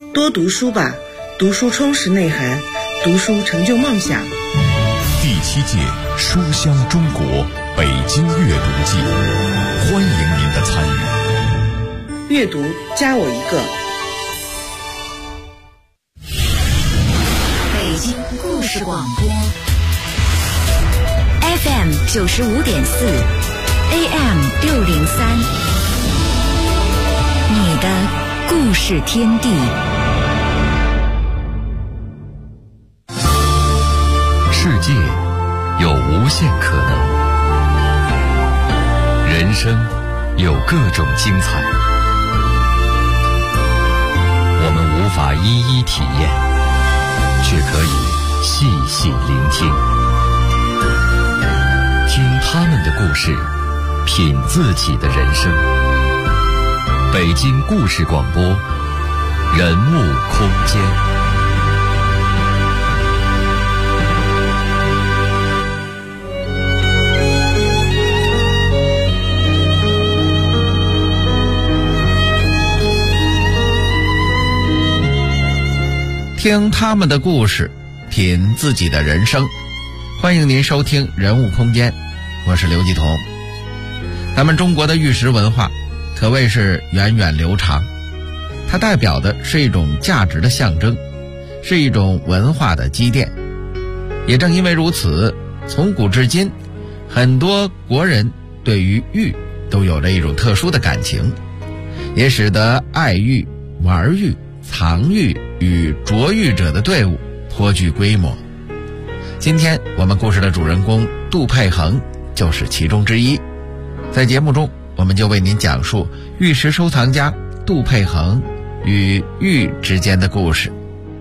多读书吧，读书充实内涵，读书成就梦想。 第7届书香中国北京阅读季，欢迎您的参与。 阅读加我一个。 北京故事广播 FM 95.4 AM 603，你的故事天地。 世界有无限可能，人生有各种精彩，我们无法一一体验，却可以细细聆听，听他们的故事，品自己的人生。北京故事广播，人物空间。 听他们的故事，品自己的人生。欢迎您收听人物空间，我是刘继彤。咱们中国的玉石文化可谓是源远流长，它代表的是一种价值的象征，是一种文化的积淀。也正因为如此，从古至今，很多国人对于玉都有着一种特殊的感情，也使得爱玉、玩玉、藏玉与琢玉者的队伍颇具规模。今天我们故事的主人公杜佩恒就是其中之一。在节目中，我们就为您讲述玉石收藏家杜佩恒与玉之间的故事。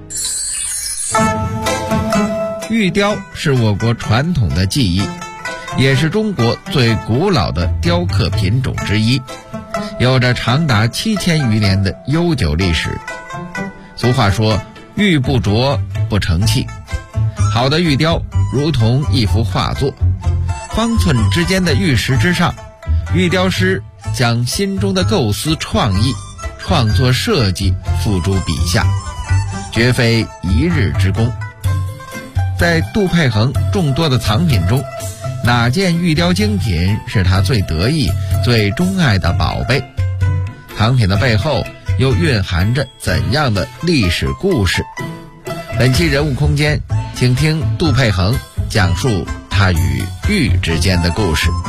玉雕是我国传统的技艺，也是中国最古老的雕刻品种之一，有着长达7000余年的悠久历史。俗话说，玉不琢不成器。好的玉雕如同一幅画作，方寸之间的玉石之上，玉雕师将心中的构思创意、创作设计付诸笔下，绝非一日之功。在杜佩恒众多的藏品中，哪件玉雕精品是他最得意、最钟爱的宝贝？藏品的背后又蕴含着怎样的历史故事？本期人物空间，请听杜佩恒讲述他与玉之间的故事。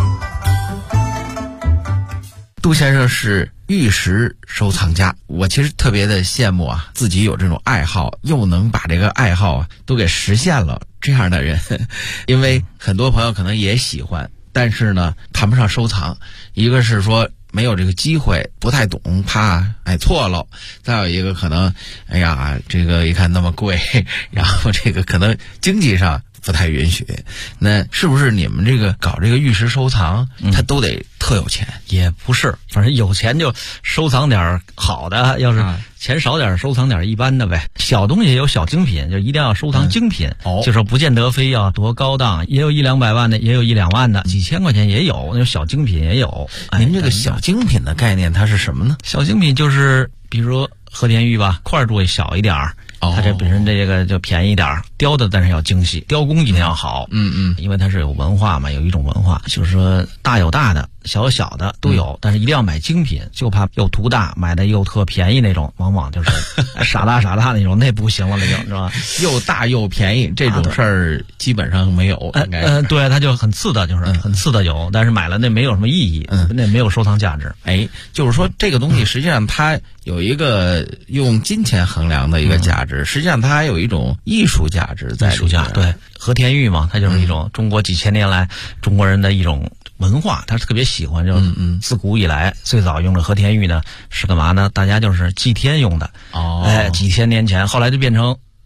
杜先生是玉石收藏家，我其实特别的羡慕啊，自己有这种爱好，又能把这个爱好都给实现了这样的人。因为很多朋友可能也喜欢，但是呢谈不上收藏，一个是说没有这个机会，不太懂，怕买错了；再有一个可能，哎呀，这个一看那么贵，然后这个可能经济上不太允许。那是不是你们这个搞这个玉石收藏，他都得特有钱？ 也不是，反正有钱就收藏点好的，要是钱少点收藏点一般的呗。小东西也有小精品，就一定要收藏精品。就说不见得非要多高档，也有100-200万的，也有1-2万的，几千块钱也有，那小精品也有。 您这个小精品的概念它是什么呢？ 小精品就是比如说和田玉吧，块度小一点儿，它这本身这个就便宜点，雕的但是要精细，雕工一定要好。因为它是有文化嘛，有一种文化，就是说大有大的，小有小的都有，但是一定要买精品，就怕又图大，买的又特便宜那种，往往就是傻大那种，那不行了，那就是吧？ 又大又便宜这种事儿基本上没有。 对，它就很次的，就是很次的有，但是买了那没有什么意义，那没有收藏价值。 就是说这个东西实际上它有一个用金钱衡量的一个价值，实际上它还有一种艺术价值在里面。 艺术价，对，和田玉嘛，它就是一种中国几千年来中国人的一种文化，他特别喜欢，就是自古以来最早用的和田玉呢是干嘛呢？大家就是祭天用的。几千年前，后来就变成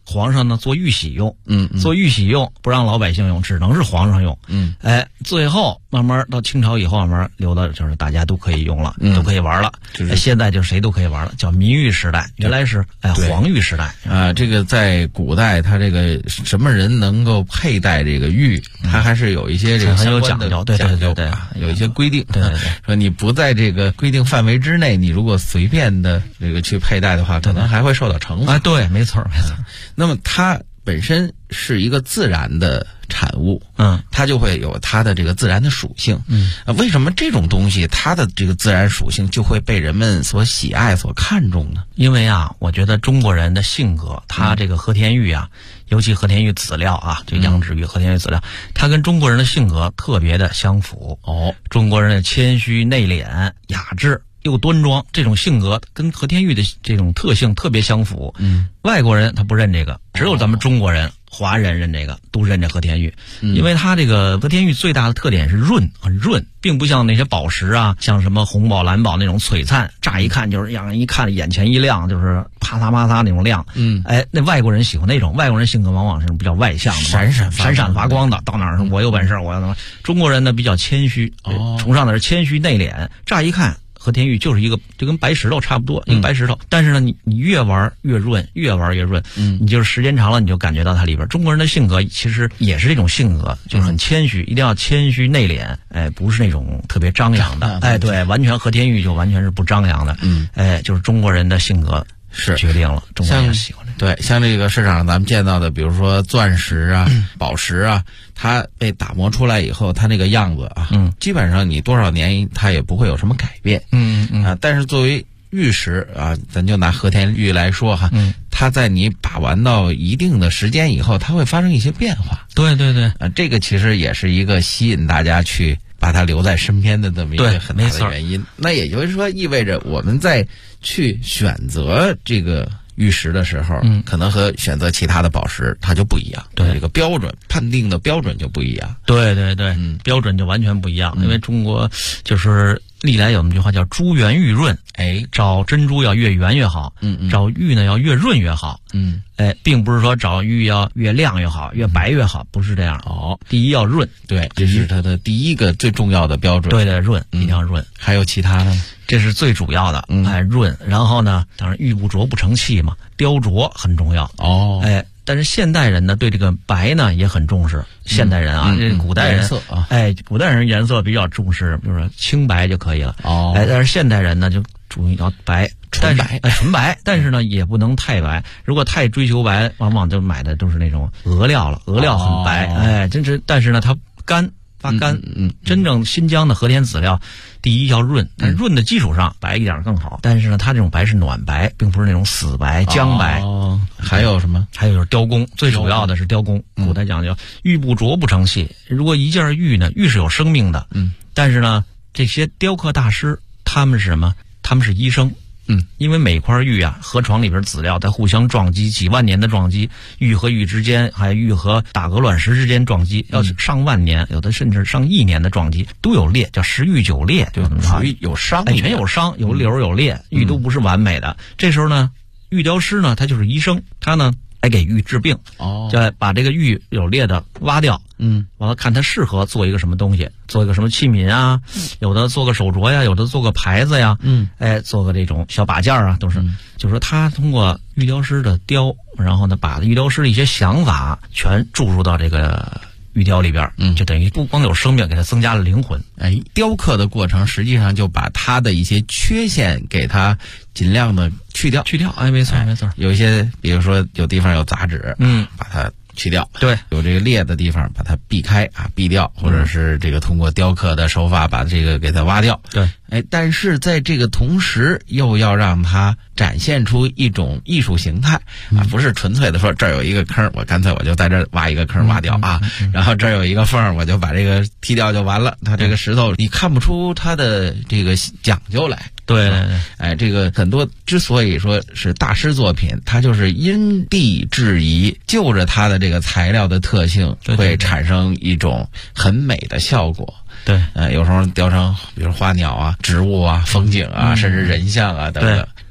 皇上呢做玉玺用，做玉玺用，不让老百姓用，只能是皇上用，最后慢慢到清朝以后，慢慢流到就是大家都可以用了，都可以玩了。现在就谁都可以玩了，叫民玉时代，原来是皇玉时代啊。这个在古代，它这个什么人能够佩戴这个玉，它还是有一些这个很有讲究，对， 有一些规定， 对， 说你不在这个规定范围之内，你如果随便的这个去佩戴的话，可能还会受到惩罚。 对，没错。 那么它本身是一个自然的产物，它就会有它的这个自然的属性，为什么这种东西它的这个自然属性就会被人们所喜爱、所看重呢？ 因为我觉得中国人的性格，它这个和田玉尤其和田玉籽料这羊脂玉、和田玉籽料，它跟中国人的性格特别的相符。中国人的谦虚、内敛、雅致又端庄，这种性格跟和田玉的这种特性特别相符。外国人他不认这个，只有咱们中国人、华人认这个，都认这和田玉。因为它这个和田玉最大的特点是润，很润，并不像那些宝石像什么红宝、蓝宝那种璀璨，乍一看就是让人一看眼前一亮，就是啪嗒啪嗒那种亮。那外国人喜欢那种，外国人性格往往是比较外向的，闪闪发光的，到哪儿我有本事我要怎么。中国人呢比较谦虚，崇尚的是谦虚内敛，乍一看和田玉就是一个就跟白石头差不多，一个白石头。但是呢，你越玩越润，越玩越润。你就是时间长了，你就感觉到它里边中国人的性格其实也是这种性格，就是很谦虚，一定要谦虚内敛，不是那种特别张扬的。对，完全和田玉就完全是不张扬的。就是中国人的性格是决定了中国人喜欢这个。 对，像这个市场上咱们见到的，比如说钻石宝石它被打磨出来以后，它那个样子基本上你多少年它也不会有什么改变。但是作为玉石咱就拿和田玉来说它在你把玩到一定的时间以后，它会发生一些变化。 对， 这个其实也是一个吸引大家去把它留在身边的这么一个很大的原因。那也就是说，意味着我们在去选择这个玉石的时候，可能和选择其他的宝石它就不一样。对，这个标准判定的标准就不一样。 对，标准就完全不一样。因为中国就是历来有那么句话叫珠圆玉润，找珍珠要越圆越好，找玉呢要越润越好。并不是说找玉要越亮越好，越白越好，不是这样。第一要润， 对，这是它的第一个最重要的标准。 对，润，一定要润。 还有其他的？ 这是最主要的，润。然后呢，当然玉不琢不成器嘛，雕琢很重要。但是现代人呢，对这个白呢也很重视。现代人这古代人古代人颜色比较重视，比如说青白就可以了。但是现代人呢就注意要白，纯白，但是呢也不能太白。如果太追求白，往往就买的都是那种俄料了，俄料很白，真是。但是呢它发干。真正新疆的和田籽料，第一要润，但是润的基础上白一点更好。但是呢，它这种白是暖白，并不是那种死白、姜白。 还有什么？ 还有就是雕工，最主要的是雕工。古代讲究玉不琢不成器。如果一件玉呢，玉是有生命的，但是呢，这些雕刻大师他们是什么？他们是医生。因为每块玉河床里边籽料在互相撞击，几万年的撞击，玉和玉之间，还有玉和打鹅卵石之间撞击，要上万年，有的甚至上亿年的撞击，都有裂，叫十玉九裂， 就属于有伤， 全有伤，有瘤有裂，玉都不是完美的。这时候呢，玉雕师呢，他就是医生，他呢来给玉治病，就把这个玉有裂的挖掉，完了看它适合做一个什么东西，做一个什么器皿有的做个手镯呀，有的做个牌子呀，做个这种小把件都是，就是说他通过玉雕师的雕，然后呢把玉雕师的一些想法全注入到这个玉雕里边，就等于不光有生命，给它增加了灵魂。 雕刻的过程实际上就把它的一些缺陷给它尽量的去掉。 没错。 有一些，比如说有地方有杂质，把它去掉。 对， 有这个裂的地方把它避开避掉，或者是这个通过雕刻的手法把这个给它挖掉。 对， 但是在这个同时又要让它展现出一种艺术形态不是纯粹的说这儿有一个坑，我干脆我就在这儿挖一个坑挖掉然后这儿有一个缝，我就把这个踢掉就完了。它这个石头你看不出它的这个讲究来。 对， 这个很多之所以说是大师作品，它就是因地制宜，就着它的这个材料的特性，会产生一种很美的效果。 对， 有时候雕成比如花鸟植物风景甚至人像等等，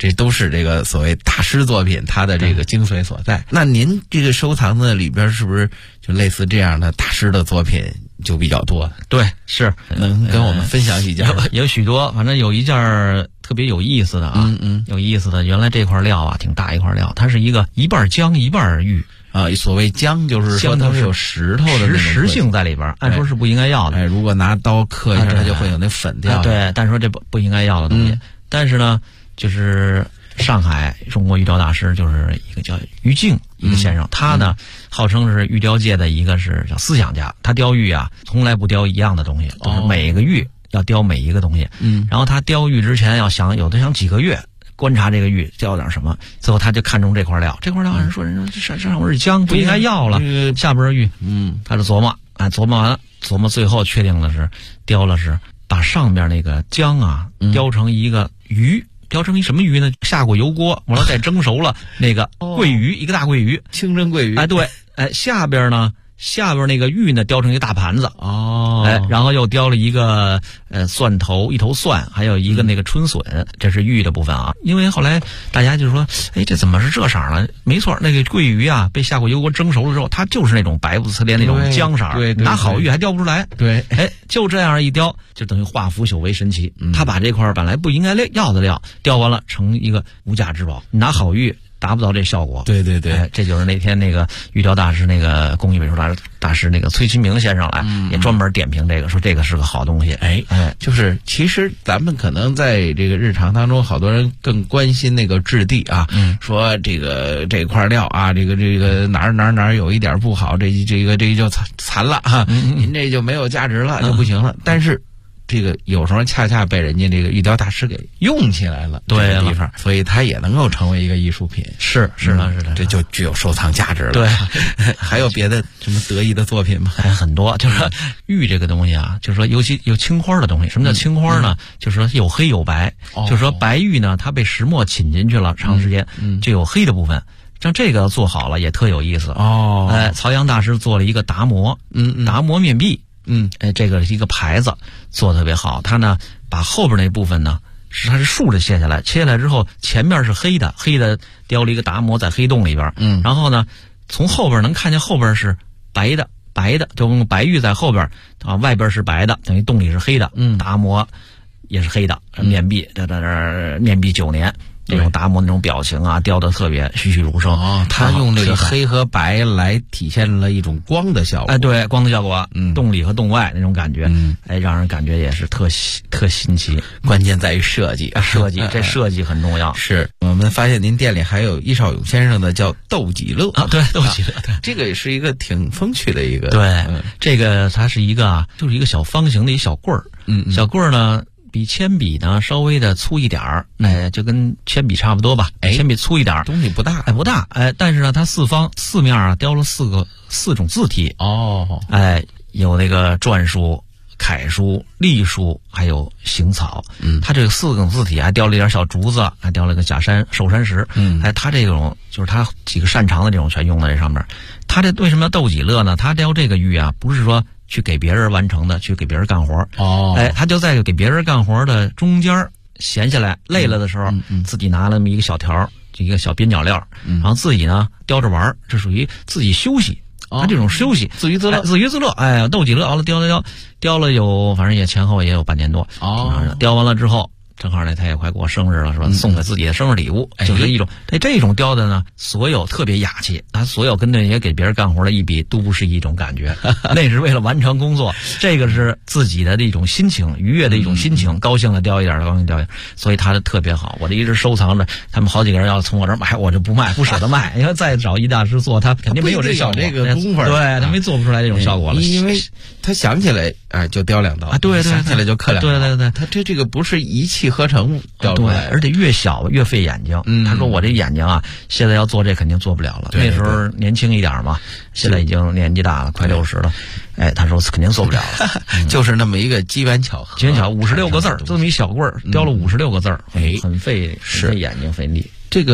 这都是这个所谓大师作品它的这个精髓所在。那您这个收藏的里边是不是就类似这样的大师的作品就比较多？ 对，是。 能跟我们分享几件？ 有许多，反正有一件特别有意思的啊，有意思的。原来这块料啊挺大一块料，它是一个一半姜一半玉。 所谓姜就是说它是有石头的石性在里边，按说是不应该要的。 如果拿刀刻一下，它就会有那粉掉。 对，但是说这不应该要的东西。但是呢，就是上海中国玉雕大师就是一个叫于静一个先生，他呢号称是玉雕界的一个是叫思想家。他雕玉啊，从来不雕一样的东西，就是每个玉要雕每一个东西。然后他雕玉之前要想几个月。观察这个玉雕点什么，最后他就看中这块料。这块料人说这上边是姜，不应该要了。下边是玉，他就琢磨，琢磨完了，琢磨最后确定的是雕了是把上边那个姜啊雕成一个鱼，雕成一什么鱼呢？下过油锅，完了再蒸熟了那个桂鱼，一个大桂鱼， 清蒸桂鱼。 对，下边那个玉呢雕成一个大盘子然后又雕了一个蒜头，一头蒜，还有一个那个春笋，这是玉的部分啊。因为后来大家就说，这怎么是这色呢？没错，那个桂鱼啊被下过油锅蒸熟了之后，它就是那种白不呲咧那种姜色， 对， 拿好玉还雕不出来。 对， 就这样一雕，就等于化腐朽为神奇。他把这块本来不应该要的料雕完了，成一个无价之宝。拿好玉达不到这效果。 对， 这就是那天那个玉雕大师，那个工艺美术大师那个崔清明先生来，也专门点评这个，说这个是个好东西。 就是其实咱们可能在这个日常当中，好多人更关心那个质地啊，说这块料啊，这个哪儿有一点不好，这就残了啊，您这就没有价值了，就不行了。但是这个有时候恰恰被人家这个玉雕大师给用起来了， 对地方，所以它也能够成为一个艺术品。 是的， 这就具有收藏价值了。 对， 还有别的什么得意的作品吗？ 很多，就是说玉这个东西啊，就是说尤其有青花的东西。什么叫青花呢？就是说有黑有白。就是说白玉呢，它被石墨浸进去了，长时间就有黑的部分。像这个做好了也特有意思曹阳大师做了一个达摩，达摩面壁。这个一个牌子做得特别好。他呢把后边那部分呢它是竖着切下来，切下来之后前面是黑的雕了一个达摩在黑洞里边。然后呢从后边能看见后边是白的，就用白玉在后边啊，外边是白的，等于洞里是黑的。达摩也是黑的，面壁在这面壁9年。那种达摩那种表情啊，雕得特别栩栩如生。 他用这个黑和白来体现了一种光的效果。 对，光的效果，洞里和洞外那种感觉，让人感觉也是特新奇。 关键在于设计， 这设计很重要。 是我们发现您店里还有伊绍勇先生的叫斗几乐对，斗几乐，对， 这个也是一个挺风趣的一个。 对，这个它是一个就是一个小方形的一小棍儿，小棍儿呢。比铅笔呢稍微的粗一点儿，就跟铅笔差不多吧。铅笔粗一点儿， 东西不大， 不大，但是呢，它四面啊雕了四种字体。有那个篆书、楷书、隶书，还有行草。它这个4种字体还雕了一点小竹子，还雕了个假山、寿山石。它这种就是它几个擅长的这种全用在这上面。它这为什么要斗几乐呢？它雕这个玉啊，不是说去给别人完成的，去给别人干活。他就在给别人干活的中间闲下来累了的时候，自己拿了那么一个小条，一个小边角料，然后自己呢雕着玩，这属于自己休息。他这种休息自娱自乐， 斗几乐熬了雕了有，反正也前后也有半年多。雕完了之后。正好呢，他也快过生日了，是吧？送给自己的生日礼物，就是一种这种雕的呢，所有特别雅气，他所有跟那些给别人干活的一比，都不是一种感觉。那是为了完成工作，这个是自己的一种心情，愉悦的一种心情，高兴的雕一点，高兴雕一点，所以他特别好。我这一直收藏着，他们好几个人要从我这儿买，我就不卖，不舍得卖，因为再找一大师做，他肯定没有这效果， 这个功夫， 对他没做不出来这种效果了， 因为他想起来就雕2刀， 对， 想起来就刻2刀， 对， 他这个不是一气呵成雕出来， 而且越小越费眼睛。他说我这眼睛啊，现在要做这肯定做不了了。那时候年轻一点嘛，现在已经年纪大了，快60了。他说肯定做不了了， 就是那么一个机缘巧合 ，56个字儿，这么一小棍儿雕了56个字儿，很费眼睛费力。 这个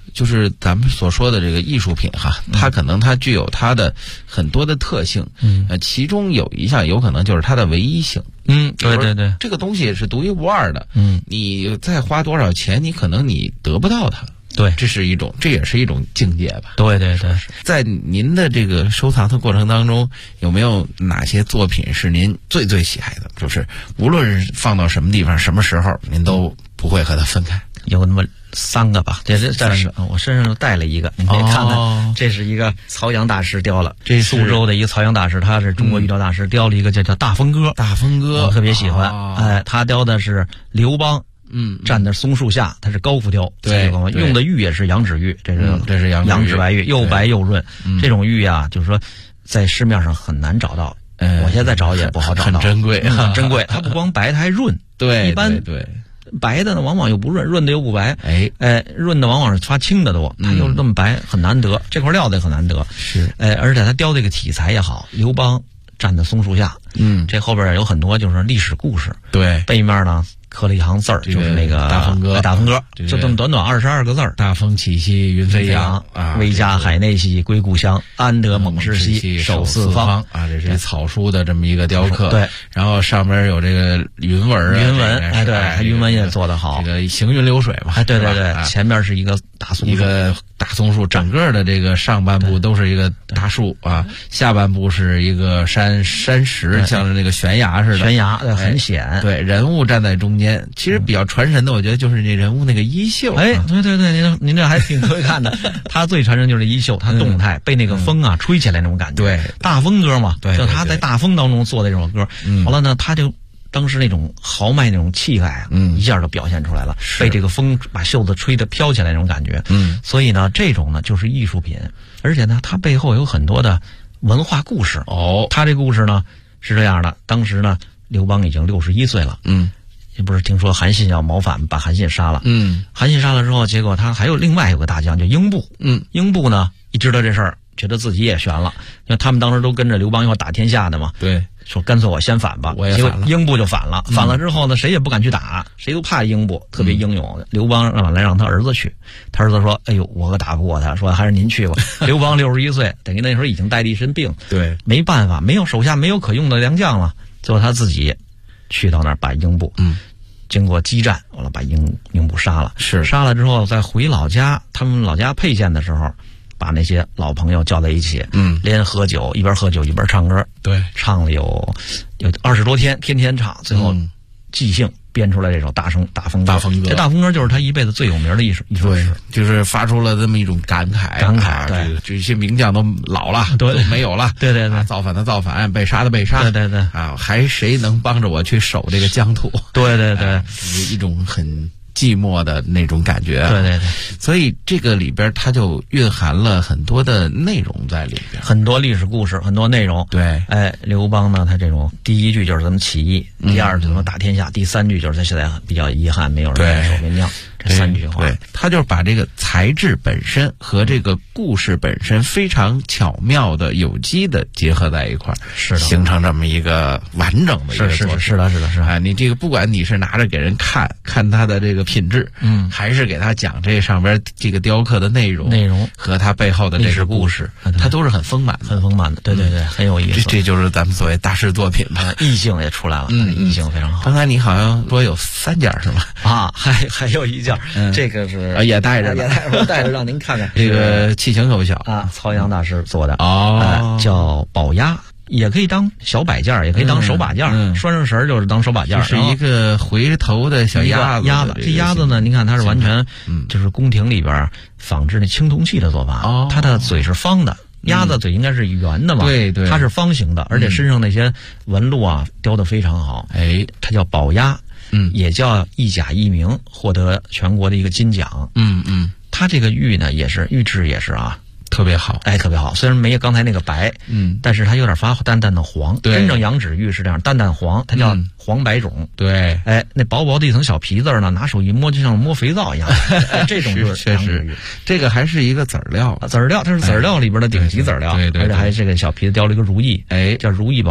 就是咱们所说的这个艺术品哈，它可能它具有它的很多的特性，其中有一项有可能就是它的唯一性。 对对对， 这个东西是独一无二的。你再花多少钱，你可能你得不到它。 对， 这也是一种境界吧。 对对对， 在您的这个收藏的过程当中，有没有哪些作品是您最喜爱的？就是无论是放到什么地方、什么时候，您都不会和它分开。 有那么3个吧，这是我身上都带了一个，你可以看看，这是一个曹阳大师雕了，这是苏州的一个曹阳大师，他是中国玉雕大师，雕了一个叫大风歌，我特别喜欢。他雕的是刘邦。站在松树下，它是高浮雕，对，用的玉也是羊脂玉，这是羊脂白玉，又白又润。这种玉啊，就是说在市面上很难找到，我现在找也不好找到， 很珍贵， 很珍贵。它不光白，它还润。 对， 一般对白的呢，往往又不润，润的又不白。润的往往是发青的多，它又那么白，很难得。这块料子也很难得。 是， 而且它雕这个题材也好，刘邦站在松树下，这后边有很多就是历史故事。 对， 背面呢刻了一行字儿，就是那个大风歌， 就这么短22个字儿。 大风起兮云飞扬啊， 威加海内兮归故乡，安得猛士兮守四方啊，这是草书的这么一个雕刻。 对， 然后上面有这个云纹对，云纹也做得好， 这个行云流水嘛。 对，前面是一个大松树， 整个的这个上半部都是一个大树啊，下半部是一个山石，像是那个悬崖似的， 很险。 对，人物站在中间。其实比较传神的，我觉得就是那人物那个衣袖。 对，您这还挺会看的。他最传神就是衣袖，他动态被那个风啊吹起来那种感觉。 对， 大风歌嘛， 对， 就他在大风当中做的这首歌。完了呢，他就当时那种豪迈那种气概啊，一下就表现出来了。被这个风把袖子吹得飘起来那种感觉。所以呢，这种呢就是艺术品，而且呢，它背后有很多的文化故事。他这故事呢是这样的：当时呢，刘邦已经61岁了。也不是听说韩信要谋反，把韩信杀了。韩信杀了之后，结果他还有另外有个大将叫英布。英布呢一知道这事儿，觉得自己也悬了，因为他们当时都跟着刘邦一块打天下的嘛。对，说干脆我先反吧，结果英布就反了。反了之后呢，谁也不敢去打，谁都怕英布，特别英勇。刘邦让他儿子去，他儿子说：“哎呦，我可打不过他。”说还是您去吧。刘邦61岁，等于那时候已经带了一身病。对，没办法，手下没有可用的良将了，最后他自己去到那儿把英布，经过激战，完了把英布杀了。杀了之后，再回老家，他们老家沛县的时候，把那些老朋友叫在一起，连喝酒，一边喝酒一边唱歌。对，唱了有20多天，天天唱，最后即兴编出来这首大风歌。这大风歌就是他一辈子最有名的一首诗，就是发出了这么一种感慨。对，这些名将都老了，都没有了。对，造反的造反，被杀的被杀。对啊，还谁能帮着我去守这个疆土？对，一种很寂寞的那种感觉。对，所以这个里边它就蕴含了很多的内容在里边，很多历史故事，很多内容。对，刘邦呢，他这种第一句就是怎么起义，第二句怎么打天下，第三句就是他现在比较遗憾没有人来守边疆。这3句话，对，他就是把这个材质本身和这个故事本身非常巧妙的、有机的结合在一块儿，是的，形成这么一个完整的一个作品。是的。你这个不管你是拿着给人看他的这个品质，还是给他讲这上边这个雕刻的内容和他背后的历史故事，它都是很丰满的。对，很有意思。这就是咱们所谓大师作品吧，意境也出来了，意境非常好。刚才你好像说有3件是吗？啊，还有一件。这个是也带着让您看看，这个器型可不小啊，曹阳大师做的叫宝鸭，也可以当小摆件，也可以当手把件，拴上绳就是当手把件。是一个回头的小鸭子。这鸭子呢，您看它是完全就是宫廷里边仿制那青铜器的做法，它的嘴是方的。鸭子嘴应该是圆的嘛，对，它是方形的，而且身上那些纹路啊雕得非常好。它叫宝鸭。也叫一甲一名，获得全国的一个金奖。他这个玉呢，也是玉质也是啊，特别好，特别好。虽然没有刚才那个白，但是它有点发淡淡的黄。对，真正羊脂玉是这样，淡淡黄，它叫黄白种。对，那薄薄的一层小皮子呢，拿手一摸就像摸肥皂一样。这种就是羊脂玉。这个还是一个籽儿料，它是籽儿料里边的顶级籽儿料。对，而且还这个小皮子雕了一个如意，叫如意宝鸭。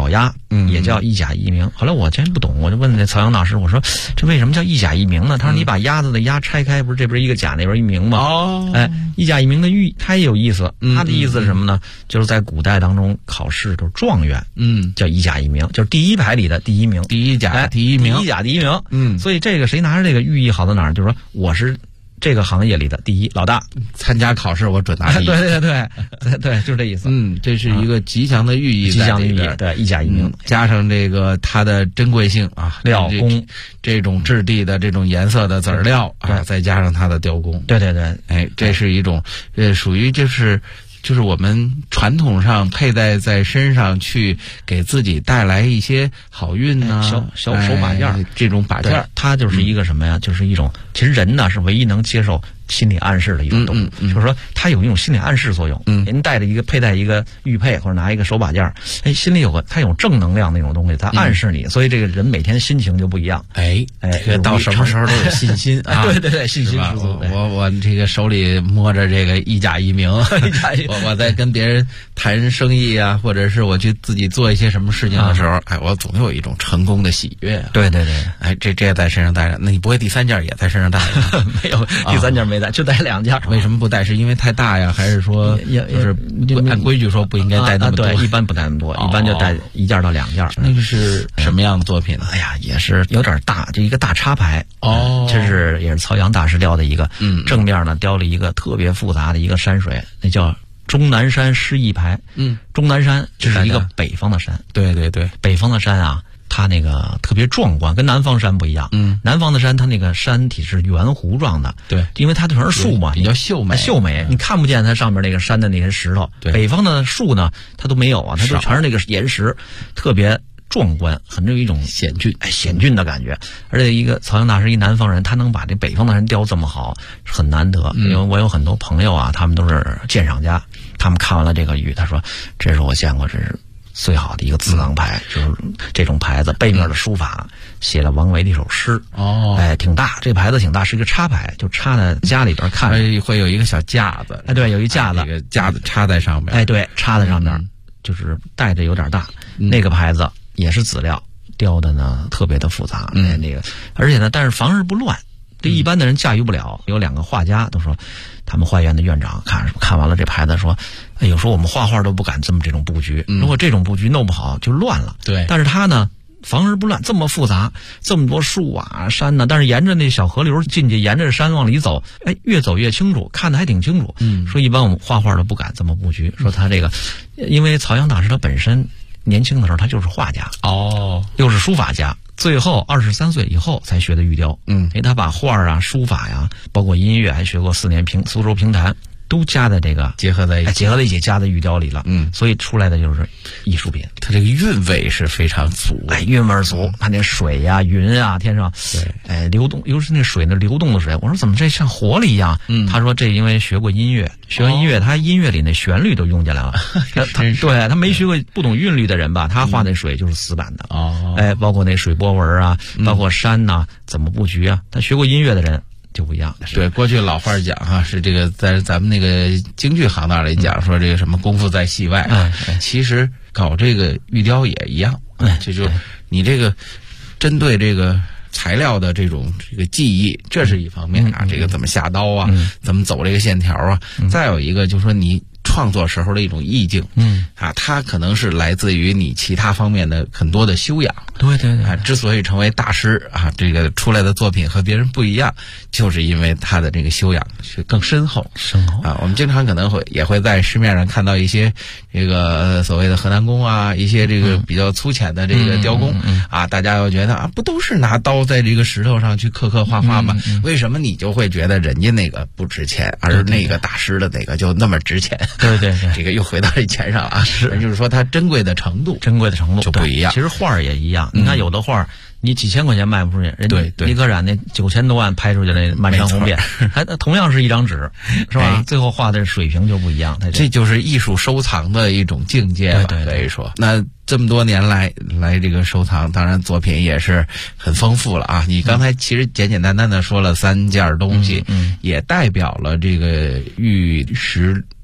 也叫一甲一鸣。后来我真不懂，我就问那曹阳大师，我说这为什么叫一甲一鸣呢？他说你把鸭子的鸭拆开，这不是一个甲那边一鸣吗？一甲一鸣的寓它也有意思，它的意思是什么呢？就是在古代当中考试就是状元，叫一甲一鸣，就是第一排里的第一名， 第一甲第一名， 第一甲第一名。所以这个谁拿着这个寓意好到哪儿？就是说我是这个行业里的第一老大， 参加考试我准拿第一。 对，就是这意思。 这是一个吉祥的寓意， 吉祥的寓意，对，一甲一鸣， 加上这个它的珍贵性啊， 料工这种质地的这种颜色的籽料啊，再加上它的雕工， 对， 这是一种属于就是我们传统上佩戴在身上，去给自己带来一些好运啊， 小手把件这种把件， 它就是一个什么呀？就是一种，其实人呢是唯一能接受心理暗示的一种动物，就是说它有一种心理暗示作用。您佩戴一个玉佩或者拿一个手把件，心里它有正能量那种东西，它暗示你，所以这个人每天心情就不一样。 到什么时候都有信心啊！ 对，信心十足。 我这个手里摸着这个一甲一鸣，我在跟别人谈生意啊，或者是我去自己做一些什么事情的时候，我总有一种成功的喜悦。 对， 这也在身上带着。那你不会第三件也在身上带着？ 没有，第三件没带，就带2件。 为什么不带？是因为太大呀，还是说就是按规矩说不应该带那么多？ 对，一般不带那么多，一般就带1件到2件。 那个是什么样的作品呢？ 也是有点大，就一个大插牌。这也是曹阳大师雕的一个。正面呢雕了一个特别复杂的一个山水，那叫终南山诗意牌。终南山这是一个北方的山。 对， 北方的山啊，它那个特别壮观，跟南方山不一样。南方的山它那个山体是圆弧状的， 对， 因为它全是树嘛， 比较秀美， 你看不见它上面那个山的那些石头。北方的树呢，它都没有啊，它都全是那个岩石，特别壮观，很有一种险峻的感觉。而且一个曹阳大师，一南方人，他能把这北方的人雕这么好，很难得。因为我有很多朋友啊，他们都是鉴赏家，他们看完了这个玉，他说这是我见过，这是最好的一个字钢牌，就是这种牌子背面的书法写了王维的一首诗。挺大，这牌子挺大，是一个插牌，就插在家里边看， 会有一个小架子。 对，有一架子， 这个架子插在上面。 对，插在上面，就是带着有点大。那个牌子也是籽料雕的呢，特别的复杂。而且呢，但是房事不乱，这一般的人驾驭不了。有2个画家都说，他们画院的院长看完了这牌子说，有时候我们画画都不敢这种布局，如果这种布局弄不好就乱了。 对， 但是他呢，房事不乱，这么复杂，这么多树啊山呢，但是沿着那小河流进去，沿着山往里走，越走越清楚，看得还挺清楚。说一般我们画画都不敢这么布局。说他这个，因为曹阳大师他本身年轻的时候他就是画家，又是书法家，最后23岁以后才学的玉雕。因为他把画啊、书法呀，包括音乐，还学过4年苏州评弹，都加在这个结合在一起加在玉雕里了。所以出来的就是艺术品。 它这个韵味是非常足， 韵味足。它那水呀、云啊，天上流动，尤其是那水那流动的水，我说怎么这像活了一样？他说这因为学过音乐，学完音乐，他音乐里那旋律都用进来了。他没学过不懂韵律的人吧，他画那水就是死板的。包括那水波纹啊，包括山呐，怎么布局啊？他学过音乐的人就不一样。 对，过去老话讲哈，是这个在咱们那个京剧行当里讲说这个什么功夫在戏外啊，其实搞这个玉雕也一样。就你这个针对这个材料的这个技艺，这是一方面啊，这个怎么下刀啊，怎么走这个线条啊，再有一个就是说你创作时候的一种意境。它可能是来自于你其他方面的很多的修养。 对之所以成为大师啊，这个出来的作品和别人不一样，就是因为他的这个修养是更深厚啊。我们经常可能也会在市面上看到一些这个所谓的河南工啊，一些这个比较粗浅的这个雕工啊，大家又觉得啊，不都是拿刀在这个石头上去刻画画吗？为什么你就会觉得人家那个不值钱，而那个大师的那个就那么值钱？ 对， 这个又回到这钱上啊，就是说它珍贵的程度就不一样。 其实画也一样，你看有的画你几千块钱卖不出去，人家李可染那9000多万拍出去那漫山红遍，还同样是一张纸，是吧？最后画的水平就不一样。 这就是艺术收藏的一种境界吧，可以说。那这么多年来这个收藏，当然作品也是很丰富了啊。你刚才其实简单的说了3件东西，也代表了这个玉石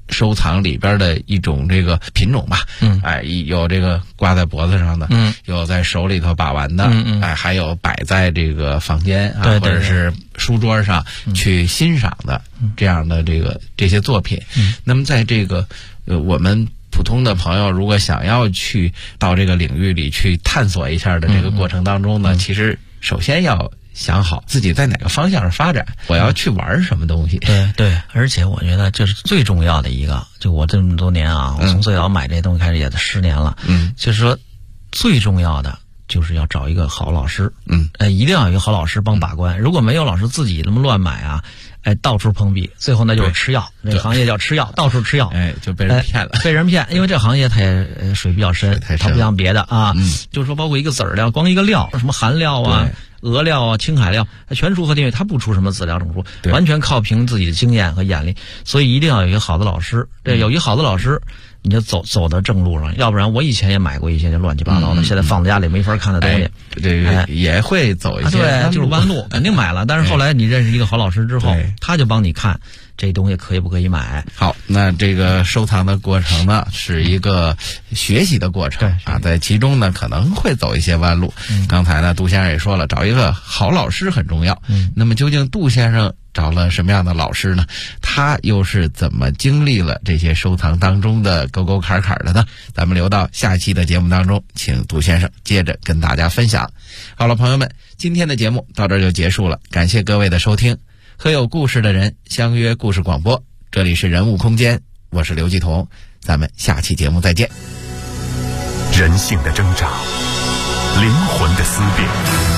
收藏里边的一种这个品种吧。有这个挂在脖子上的，有在手里头把玩的，还有摆在这个房间啊，或者是书桌上去欣赏的这样的这些作品。那么在这个我们普通的朋友如果想要去到这个领域里去探索一下的这个过程当中呢，其实首先要想好自己在哪个方向上发展，我要去玩什么东西。 对，而且我觉得这是最重要的一个，就我这么多年啊，我从最早买这些东西开始也10年了，就是说最重要的就是要找一个好老师，一定要有一个好老师帮把关。如果没有老师自己那么乱买啊，到处碰壁，最后那就是吃药。这个行业叫吃药，到处吃药， 就被人骗了。 被人骗，因为这行业它也水比较深，它不像别的啊，就是说包括一个籽料，光一个料，什么含料啊、鹅料啊、青海料，全出和定位，它不出什么籽料种数，完全靠凭自己的经验和眼力。所以一定要有一个好的老师，有一个好的老师，你就走到正路上，要不然我以前也买过一些就乱七八糟的，现在放在家里没法看的东西， 这个也会走一些对，就是弯路，肯定买了。但是后来你认识一个好老师之后，他就帮你看这东西可以不可以买。 好，那这个收藏的过程呢，是一个学习的过程啊，在其中呢可能会走一些弯路。刚才呢杜先生也说了，找一个好老师很重要。那么究竟杜先生找了什么样的老师呢？他又是怎么经历了这些收藏当中的沟沟坎坎的呢？咱们留到下期的节目当中，请杜先生接着跟大家分享。好了，朋友们，今天的节目到这儿就结束了，感谢各位的收听。和有故事的人相约故事广播，这里是人物空间，我是刘继彤，咱们下期节目再见。 人性的挣扎，灵魂的思辨，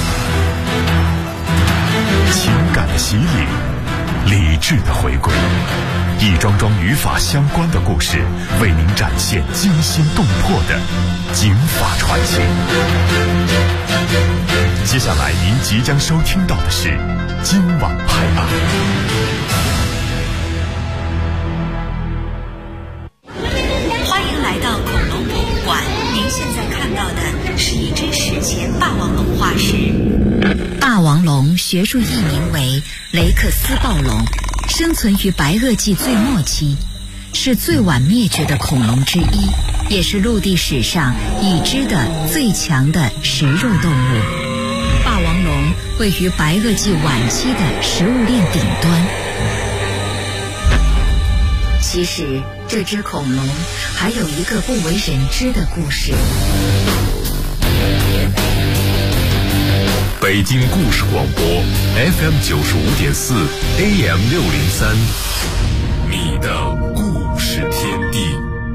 情感的洗礼，理智的回归，一桩桩与法相关的故事，为您展现惊心动魄的警法传奇。接下来您即将收听到的是今晚拍案。 欢迎来到恐龙博物馆，您现在看到的是一只史前霸王龙化石。霸王龙学术译名为雷克斯暴龙，生存于白垩纪最末期，是最晚灭绝的恐龙之一，也是陆地史上已知的最强的食肉动物。霸王龙位于白垩纪晚期的食物链顶端。其实这只恐龙还有一个不为人知的故事。 北京故事广播 FM 95.4 AM 603，你的故事天地。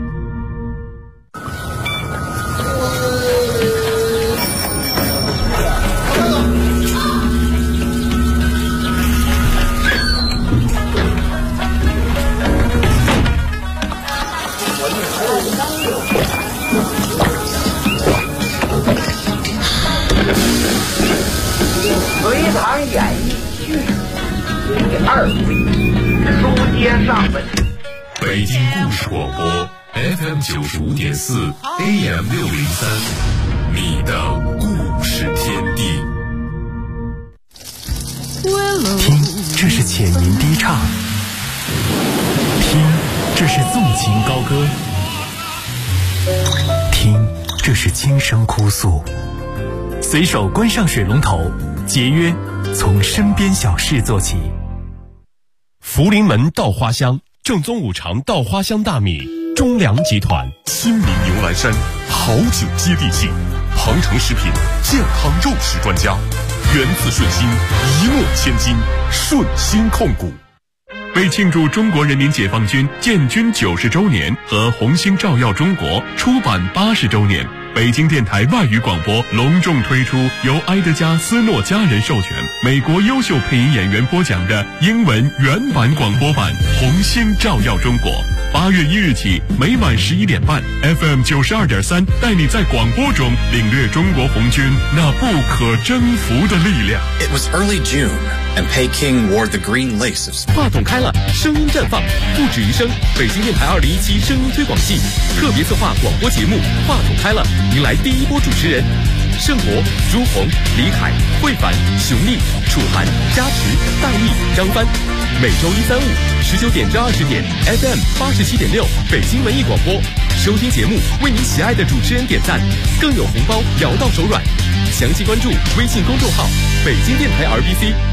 隋唐演义续第2回，书接上文。 北京故事广播 FM 95.4 AM 603，你的故事天地。 听，这是浅吟低唱；听，这是纵情高歌；听，这是轻声哭诉。随手关上水龙头，节约从身边小事做起。 福临门稻花香，正宗五常稻花香大米，中粮集团，亲民牛栏山，好酒接地气，鹏城食品健康肉食专家，源自顺心，一诺千金，顺心控股。为庆祝中国人民解放军建军90周年和红星照耀中国出版80周年，北京电台外语广播隆重推出由埃德加·斯诺家人授权、美国优秀配音演员播讲的英文原版广播版《红星照耀中国》。8月1日起，每晚11点半 ，FM 92.3带你在广播中领略中国红军那不可征服的力量。 It was early June, and Peking wore the green lace of spring. 话筒开了，声音绽放，不止一声。北京电台2017声音推广季特别策划广播节目《话筒开了》，迎来第一波主持人盛博、朱红、李凯、慧凡、熊丽、楚涵、加持、大义、张帆。每周1、3、5 19点至20点 FM 87.6北京文艺广播，收听节目为您喜爱的主持人点赞，更有红包摇到手软。详细关注微信公众号北京电台 RBC。